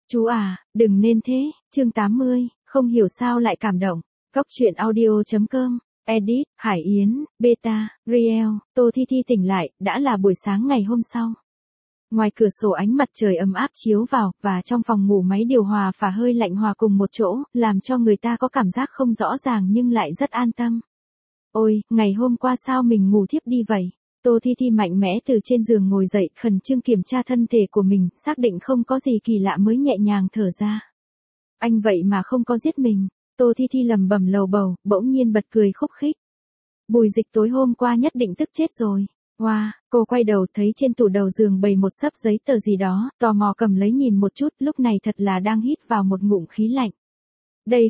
Chú à, đừng nên thế, chương 80, không hiểu sao lại cảm động. Góc truyện audio.com, edit, Hải Yến, Beta, Riel, Tô Thi Thi tỉnh lại, đã là buổi sáng ngày hôm sau. Ngoài cửa sổ ánh mặt trời ấm áp chiếu vào, và trong phòng ngủ máy điều hòa phả hơi lạnh hòa cùng một chỗ, làm cho người ta có cảm giác không rõ ràng nhưng lại rất an tâm. Ôi, ngày hôm qua sao mình ngủ thiếp đi vậy? Tô Thi Thi mạnh mẽ từ trên giường ngồi dậy, khẩn trương kiểm tra thân thể của mình, xác định không có gì kỳ lạ mới nhẹ nhàng thở ra. Anh vậy mà không có giết mình. Tô Thi Thi lầm bầm lầu bầu, bỗng nhiên bật cười khúc khích. Bùi Dịch tối hôm qua nhất định tức chết rồi. Wow, cô quay đầu thấy trên tủ đầu giường bày một xấp giấy tờ gì đó, tò mò cầm lấy nhìn một chút, lúc này thật là đang hít vào một ngụm khí lạnh. Đây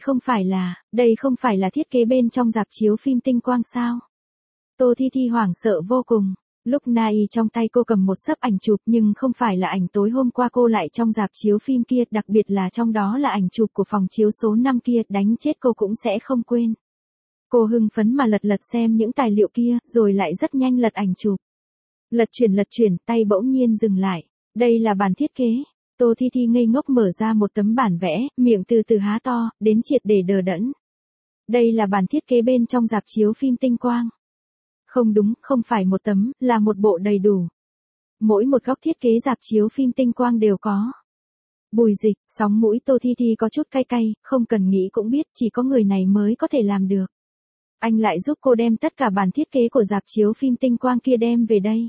không phải là thiết kế bên trong rạp chiếu phim Tinh Quang sao? Tô Thi Thi hoảng sợ vô cùng. Lúc này trong tay cô cầm một xấp ảnh chụp nhưng không phải là ảnh tối hôm qua cô lại trong rạp chiếu phim kia, đặc biệt là trong đó là ảnh chụp của phòng chiếu số 5 kia, đánh chết cô cũng sẽ không quên. Cô hưng phấn mà lật xem những tài liệu kia, rồi lại rất nhanh lật ảnh chụp. Lật chuyển, tay bỗng nhiên dừng lại. Đây là bản thiết kế. Tô Thi Thi ngây ngốc mở ra một tấm bản vẽ, miệng từ từ há to, đến triệt để đờ đẫn. Đây là bản thiết kế bên trong rạp chiếu phim Tinh Quang. Không đúng, không phải một tấm, là một bộ đầy đủ. Mỗi một góc thiết kế rạp chiếu phim Tinh Quang đều có. Bùi Dịch, sóng mũi Tô Thi Thi có chút cay cay, không cần nghĩ cũng biết chỉ có người này mới có thể làm được. Anh lại giúp cô đem tất cả bản thiết kế của rạp chiếu phim Tinh Quang kia đem về đây.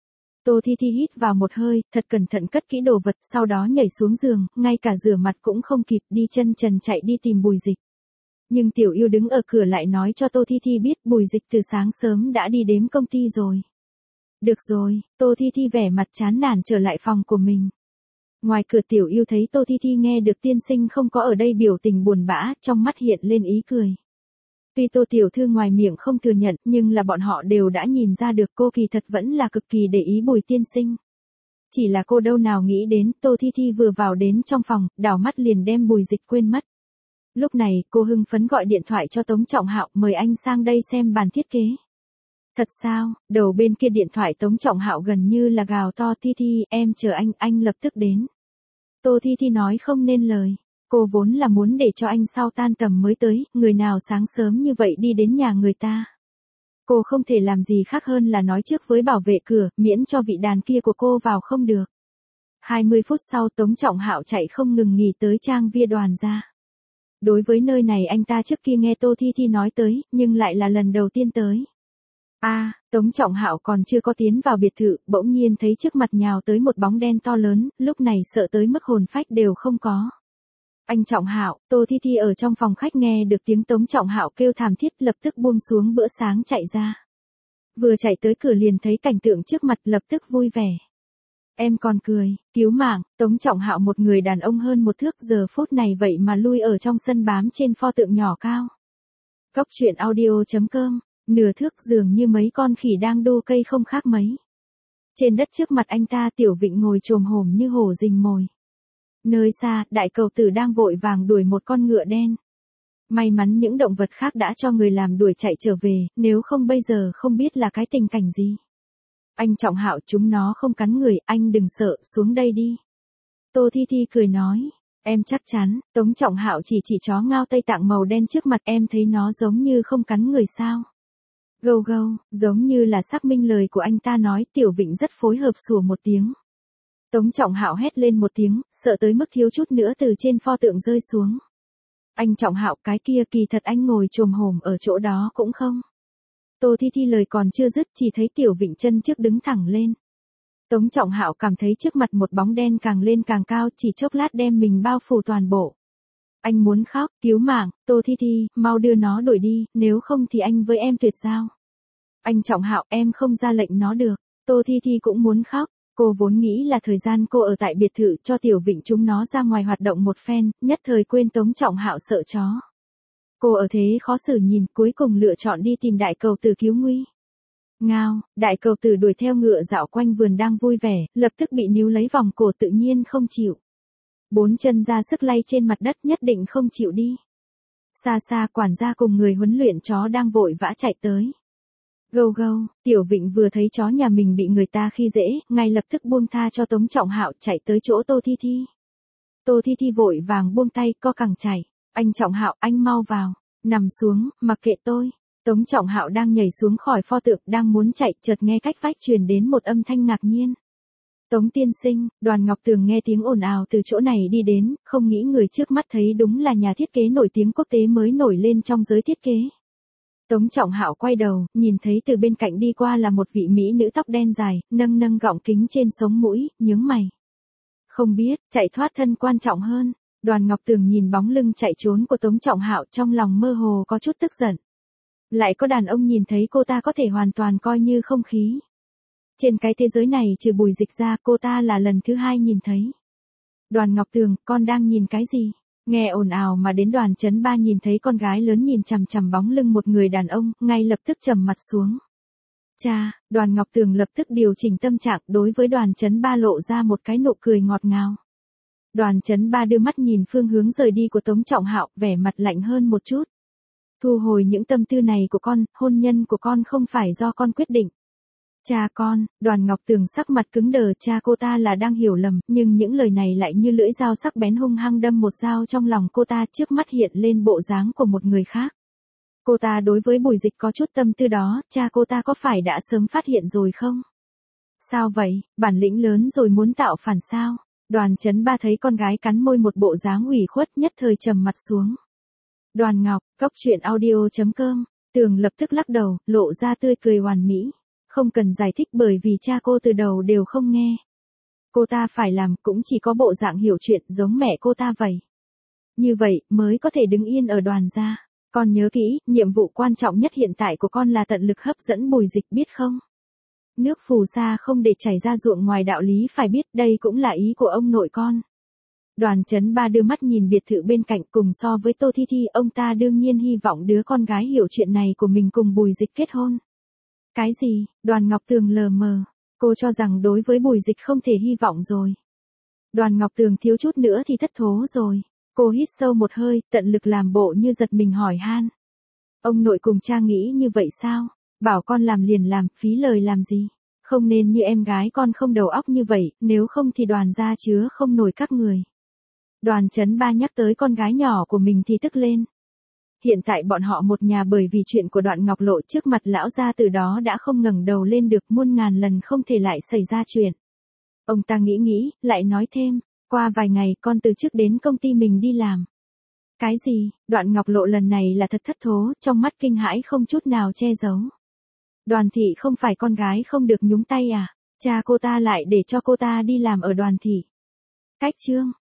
Tô Thi Thi hít vào một hơi, thật cẩn thận cất kỹ đồ vật, sau đó nhảy xuống giường, ngay cả rửa mặt cũng không kịp, đi chân trần chạy đi tìm Bùi Dịch. Nhưng Tiểu Yêu đứng ở cửa lại nói cho Tô Thi Thi biết Bùi Dịch từ sáng sớm đã đi đến công ty rồi. Được rồi, Tô Thi Thi vẻ mặt chán nản trở lại phòng của mình. Ngoài cửa Tiểu Yêu thấy Tô Thi Thi nghe được tiên sinh không có ở đây biểu tình buồn bã, trong mắt hiện lên ý cười. Tuy Tô Tiểu Thư ngoài miệng không thừa nhận, nhưng là bọn họ đều đã nhìn ra được cô kỳ thật vẫn là cực kỳ để ý Bùi tiên sinh. Chỉ là cô đâu nào nghĩ đến, Tô Thi Thi vừa vào đến trong phòng, đảo mắt liền đem Bùi Dịch quên mất. Lúc này, cô hưng phấn gọi điện thoại cho Tống Trọng Hạo, mời anh sang đây xem bản thiết kế. Thật sao? Đầu bên kia điện thoại Tống Trọng Hạo gần như là gào to, Thi Thi, em chờ anh lập tức đến. Tô Thi Thi nói không nên lời. Cô vốn là muốn để cho anh sau tan tầm mới tới, người nào sáng sớm như vậy đi đến nhà người ta. Cô không thể làm gì khác hơn là nói trước với bảo vệ cửa, miễn cho vị đàn kia của cô vào không được. 20 phút sau Tống Trọng Hạo chạy không ngừng nghỉ tới Trang Via Đoàn ra. Đối với nơi này anh ta trước kia nghe Tô Thi Thi nói tới, nhưng lại là lần đầu tiên tới. Tống Trọng Hạo còn chưa có tiến vào biệt thự, bỗng nhiên thấy trước mặt nhào tới một bóng đen to lớn, lúc này sợ tới mức hồn phách đều không có. Anh Trọng Hạo, Tô Thi Thi ở trong phòng khách nghe được tiếng Tống Trọng Hạo kêu thảm thiết, lập tức buông xuống bữa sáng chạy ra. Vừa chạy tới cửa liền thấy cảnh tượng trước mặt, lập tức vui vẻ. Em còn cười, cứu mạng, Tống Trọng Hạo một người đàn ông hơn một thước, giờ phút này vậy mà lui ở trong sân bám trên pho tượng nhỏ cao. Góc truyện audio.com, nửa thước dường như mấy con khỉ đang đu cây không khác mấy. Trên đất trước mặt anh ta Tiểu Vịnh ngồi chồm hổm như hổ rình mồi. Nơi xa, đại cầu tử đang vội vàng đuổi một con ngựa đen. May mắn những động vật khác đã cho người làm đuổi chạy trở về, nếu không bây giờ không biết là cái tình cảnh gì. Anh Trọng Hạo, chúng nó không cắn người, anh đừng sợ, xuống đây đi. Tô Thi Thi cười nói, em chắc chắn. Tống Trọng Hạo chỉ chó ngao Tây Tạng màu đen trước mặt, em thấy nó giống như không cắn người sao. Gâu gâu, giống như là xác minh lời của anh ta nói. Tiểu Vịnh rất phối hợp sủa một tiếng. Tống Trọng Hạo hét lên một tiếng, sợ tới mức thiếu chút nữa từ trên pho tượng rơi xuống. Anh Trọng Hạo, cái kia kỳ thật anh ngồi chồm hổm ở chỗ đó cũng không. Tô Thi Thi lời còn chưa dứt chỉ thấy Tiểu Vịnh chân trước đứng thẳng lên. Tống Trọng Hạo cảm thấy trước mặt một bóng đen càng lên càng cao, chỉ chốc lát đem mình bao phủ toàn bộ. Anh muốn khóc, cứu mạng, Tô Thi Thi, mau đưa nó đuổi đi, nếu không thì anh với em tuyệt giao. Anh Trọng Hạo, em không ra lệnh nó được. Tô Thi Thi cũng muốn khóc. Cô vốn nghĩ là thời gian cô ở tại biệt thự cho Tiểu Vịnh chúng nó ra ngoài hoạt động một phen, nhất thời quên Tống Trọng Hạo sợ chó. Cô ở thế khó xử nhìn, cuối cùng lựa chọn đi tìm đại cầu tử cứu nguy. Ngao, đại cầu tử đuổi theo ngựa dạo quanh vườn đang vui vẻ, lập tức bị níu lấy vòng cổ, tự nhiên không chịu. Bốn chân ra sức lay trên mặt đất, nhất định không chịu đi. Xa xa quản gia cùng người huấn luyện chó đang vội vã chạy tới. Gâu gâu, Tiểu Vịnh vừa thấy chó nhà mình bị người ta khi dễ, ngay lập tức buông tha cho Tống Trọng Hạo, chạy tới chỗ Tô Thi Thi. Tô Thi Thi vội vàng buông tay, co cẳng chạy. Anh Trọng Hạo, anh mau vào. Nằm xuống, mặc kệ tôi. Tống Trọng Hạo đang nhảy xuống khỏi pho tượng, đang muốn chạy, chợt nghe cách vách truyền đến một âm thanh ngạc nhiên. Tống tiên sinh, Đoàn Ngọc Tường nghe tiếng ồn ào từ chỗ này đi đến, không nghĩ người trước mắt thấy đúng là nhà thiết kế nổi tiếng quốc tế mới nổi lên trong giới thiết kế. Tống Trọng Hạo quay đầu, nhìn thấy từ bên cạnh đi qua là một vị mỹ nữ tóc đen dài, nâng nâng gọng kính trên sống mũi, nhướng mày. Không biết, chạy thoát thân quan trọng hơn. Đoàn Ngọc Tường nhìn bóng lưng chạy trốn của Tống Trọng Hạo, trong lòng mơ hồ có chút tức giận. Lại có đàn ông nhìn thấy cô ta có thể hoàn toàn coi như không khí. Trên cái thế giới này trừ Bùi Dịch ra, cô ta là lần thứ hai nhìn thấy. Đoàn Ngọc Tường, con đang nhìn cái gì? Nghe ồn ào mà đến Đoàn Chấn Ba nhìn thấy con gái lớn nhìn chằm chằm bóng lưng một người đàn ông, ngay lập tức trầm mặt xuống. Cha, Đoàn Ngọc Tường lập tức điều chỉnh tâm trạng, đối với Đoàn Chấn Ba lộ ra một cái nụ cười ngọt ngào. Đoàn Chấn Ba đưa mắt nhìn phương hướng rời đi của Tống Trọng Hạo, vẻ mặt lạnh hơn một chút. Thu hồi những tâm tư này của con, hôn nhân của con không phải do con quyết định. Cha con, Đoàn Ngọc Tường sắc mặt cứng đờ, cha cô ta là đang hiểu lầm, nhưng những lời này lại như lưỡi dao sắc bén hung hăng đâm một dao trong lòng cô ta, trước mắt hiện lên bộ dáng của một người khác. Cô ta đối với Bùi Dịch có chút tâm tư đó, cha cô ta có phải đã sớm phát hiện rồi không? Sao vậy, bản lĩnh lớn rồi muốn tạo phản sao? Đoàn Chấn Ba thấy con gái cắn môi một bộ dáng ủy khuất, nhất thời trầm mặt xuống. Đoàn Ngọc, goctruyện.audio.com, Tường lập tức lắc đầu, lộ ra tươi cười hoàn mỹ. Không cần giải thích bởi vì cha cô từ đầu đều không nghe. Cô ta phải làm cũng chỉ có bộ dạng hiểu chuyện giống mẹ cô ta vậy. Như vậy mới có thể đứng yên ở Đoàn gia. Con nhớ kỹ, nhiệm vụ quan trọng nhất hiện tại của con là tận lực hấp dẫn Bùi Dịch, biết không? Nước phù sa không để chảy ra ruộng ngoài, đạo lý phải biết, đây cũng là ý của ông nội con. Đoàn Chấn Ba đưa mắt nhìn biệt thự bên cạnh, cùng so với Tô Thi Thi, ông ta đương nhiên hy vọng đứa con gái hiểu chuyện này của mình cùng Bùi Dịch kết hôn. Cái gì? Đoàn Ngọc Tường lờ mờ. Cô cho rằng đối với Bùi Dịch không thể hy vọng rồi. Đoàn Ngọc Tường thiếu chút nữa thì thất thố rồi. Cô hít sâu một hơi, tận lực làm bộ như giật mình hỏi han. Ông nội cùng cha nghĩ như vậy sao? Bảo con làm liền làm, phí lời làm gì? Không nên như em gái con không đầu óc như vậy, nếu không thì Đoàn gia chứa không nổi các người. Đoàn Chấn Ba nhắc tới con gái nhỏ của mình thì tức lên. Hiện tại bọn họ một nhà bởi vì chuyện của Đoạn Ngọc Lộ trước mặt lão gia từ đó đã không ngẩng đầu lên được, muôn ngàn lần không thể lại xảy ra chuyện. Ông ta nghĩ, lại nói thêm, qua vài ngày con từ trước đến công ty mình đi làm. Cái gì? Đoạn Ngọc Lộ lần này là thật thất thố, trong mắt kinh hãi không chút nào che giấu. Đoàn thị không phải con gái không được nhúng tay à? Cha cô ta lại để cho cô ta đi làm ở Đoàn thị. Cách chương.